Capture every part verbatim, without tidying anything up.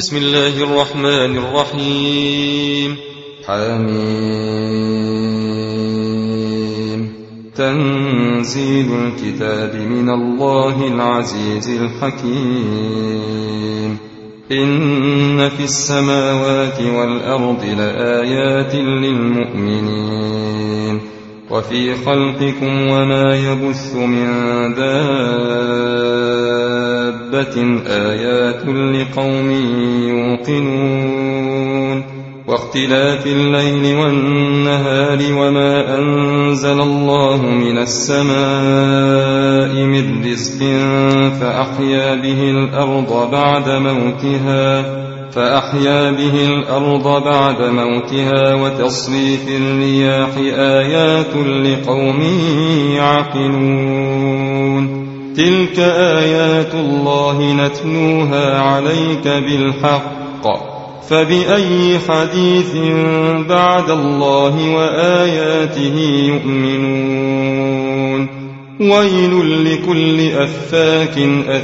بسم الله الرحمن الرحيم. حميم. تنزيل الكتاب من الله العزيز الحكيم. إن في السماوات والأرض لآيات للمؤمنين وفي خلقكم وما يبث من دابة آيات لقوم يوقنون واختلاف الليل والنهار وما أنزل الله من السماء من رزق فأحيا به الأرض بعد موتها فأحيا به الأرض بعد موتها وتصريف الرياح آيات لقوم يعقلون تلك آيات الله نتلوها عليك بالحق فبأي حديث بعد الله وآياته يؤمنون ويل لكل أفاك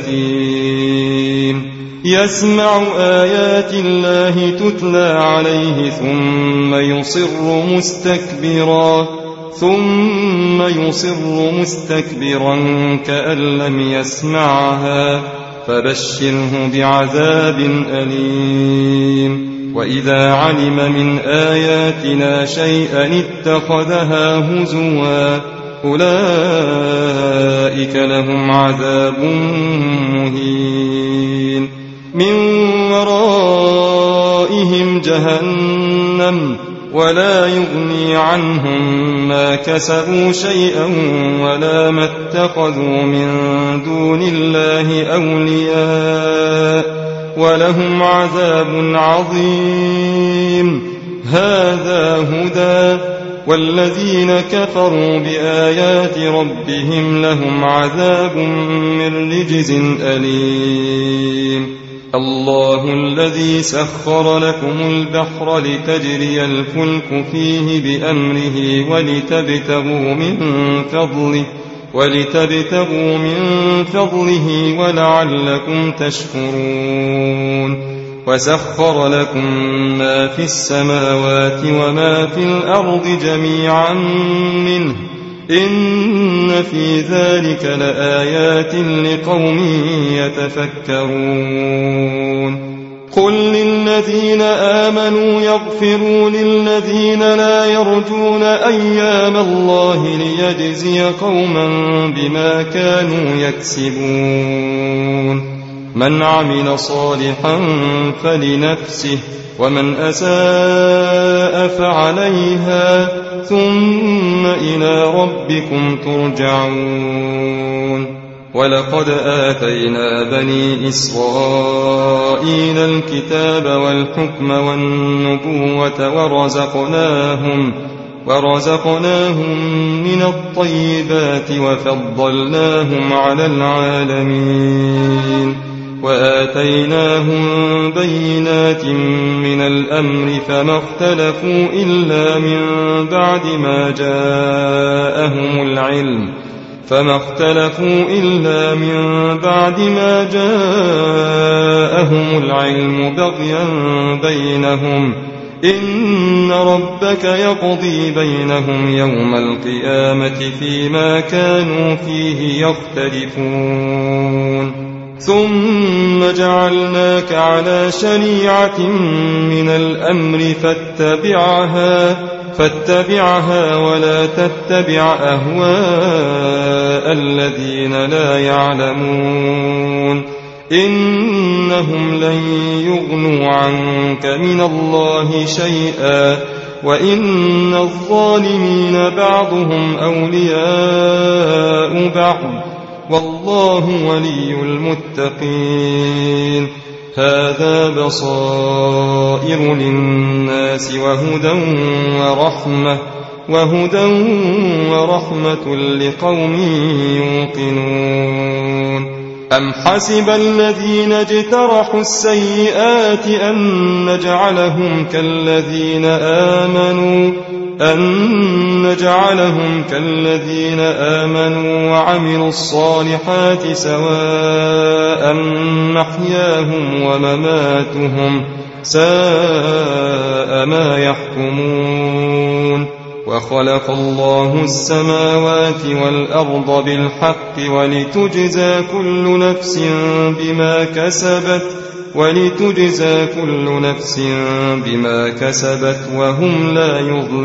أثيم يسمع آيات الله تتلى عليه ثم يصر مستكبرا ثم يصر مستكبرا كأن لم يسمعها فبشره بعذاب أليم وإذا علم من آياتنا شيئا اتخذها هزوا أولئك لهم عذاب مهين من ورائهم جهنم ولا يغني عنهم ما كسبوا شيئا ولا ما اتخذوا من دون الله أولياء ولهم عذاب عظيم هذا هدى والذين كفروا بآيات ربهم لهم عذاب من رجز أليم الله الذي سخر لكم البحر لتجري الفلك فيه بأمره ولتبتغوا من فضله ولتبتغوا من فضله ولعلكم تشكرون وسخر لكم ما في السماوات وما في الأرض جميعا منه إن في ذلك لآيات لقوم يتفكرون قل للذين آمنوا يغفروا للذين لا يرجون أيام الله ليجزي قوما بما كانوا يكسبون من عمل صالحا فلنفسه ومن أساء فعليها ثم إلى ربكم ترجعون ولقد آتينا بني إسرائيل الكتاب والحكم والنبوة ورزقناهم ورزقناهم من الطيبات وفضلناهم على العالمين وآتيناهم بينات من الأمر فما اختلفوا إلا من بعد ما جاءهم العلم فما اختلفوا إلا من بعد ما جاءهم العلم بغيا بينهم إن ربك يقضي بينهم يوم القيامة فيما كانوا فيه يختلفون ثم جعلناك على شريعة من الأمر فاتبعها فاتبعها ولا تتبع أهواء الذين لا يعلمون إنهم لن يغنوا عنك من الله شيئا وإن الظالمين بعضهم أولياء بعض والله ولي المتقين هذا بصائر للناس وهدى ورحمة وهدى ورحمة لقوم يوقنون أم حسب الذين اجترحوا السيئات أن نجعلهم كالذين آمنوا أن نجعلهم كالذين آمنوا وعملوا الصالحات سواء محياهم ومماتهم ساء ما يحكمون وخلق الله السماوات والأرض بالحق ولتجزى كل نفس بما كسبت ولتجزى كل نفس بما كسبت وهم لا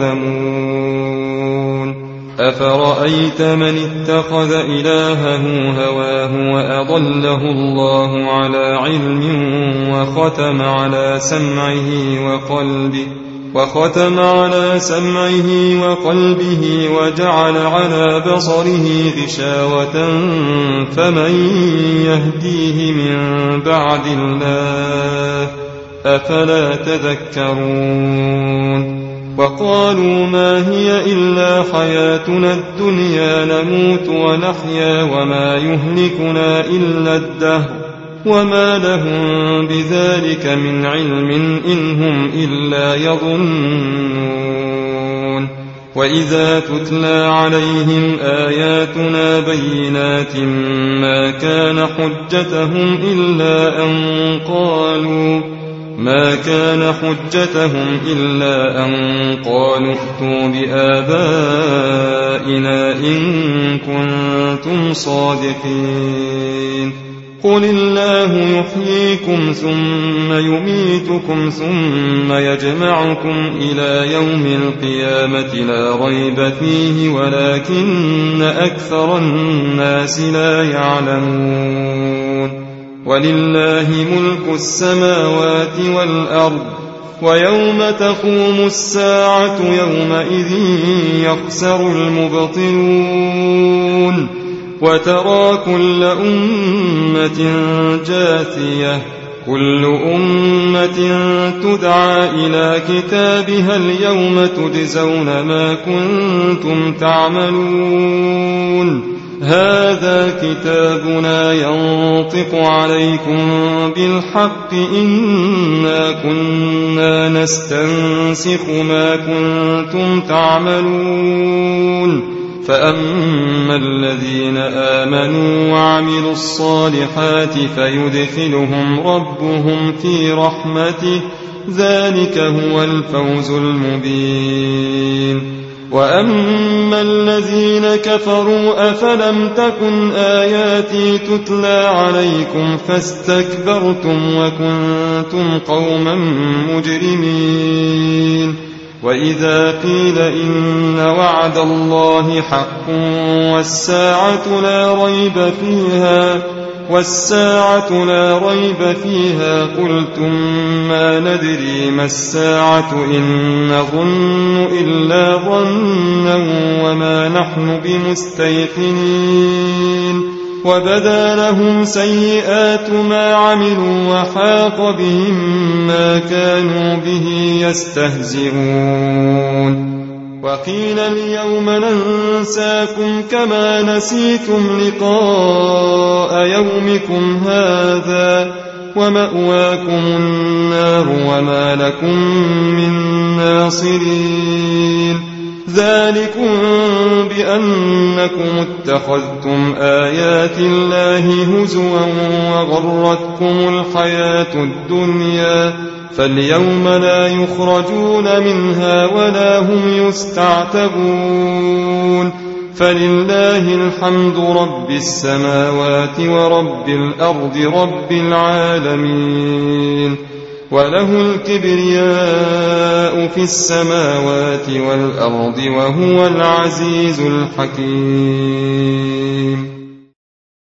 يظلمون أفرأيت من اتخذ إلهه هواه وأضله الله على علم وختم على سمعه وقلبه وختم على سمعه وقلبه وجعل على بصره غشاوة فمن يهديه من بعد الله أفلا تذكرون وقالوا ما هي إلا حياتنا الدنيا نموت ونحيا وما يهلكنا إلا الدهر وما لهم بذلك من علم إن هم إلا يظنون وإذا تتلى عليهم آياتنا بينات ما كان حجتهم إلا أن قالوا ما كان حجتهم إلا أن قالوا ائتوا بآبائنا إن كنتم صادقين قل الله يحييكم ثم يميتكم ثم يجمعكم إلى يوم القيامة لا ريب فيه ولكن أكثر الناس لا يعلمون ولله ملك السماوات والأرض ويوم تقوم الساعة يومئذ يخسر المبطلون وترى كل أمة جاثية كل أمة تدعى إلى كتابها اليوم تجزون ما كنتم تعملون هذا كتابنا ينطق عليكم بالحق إنا كنا نستنسخ ما كنتم تعملون فأما الذين آمنوا وعملوا الصالحات فيدخلهم ربهم في رحمته ذلك هو الفوز المبين وأما الذين كفروا أفلم تكن آياتي تتلى عليكم فاستكبرتم وكنتم قوما مجرمين وإذا قيل إن وعد الله حق والساعة لا ريب فيها والساعة لا ريب فيها قلتم ما ندري ما الساعة إن نظن إلا ظنا وما نحن بمستيقنين وبدا لهم سيئات ما عملوا وحاق بهم ما كانوا به يستهزئون وقيل اليوم ننساكم كما نسيتم لقاء يومكم هذا ومأواكم النار وما لكم من ناصرين ذلكم بأنكم اتخذتم آيات الله هزوا وغرتكم الحياة الدنيا فاليوم لا يخرجون منها ولا هم يستعتبون فلله الحمد رب السماوات ورب الأرض رب العالمين وله الكبرياء في السماوات والأرض وهو العزيز الحكيم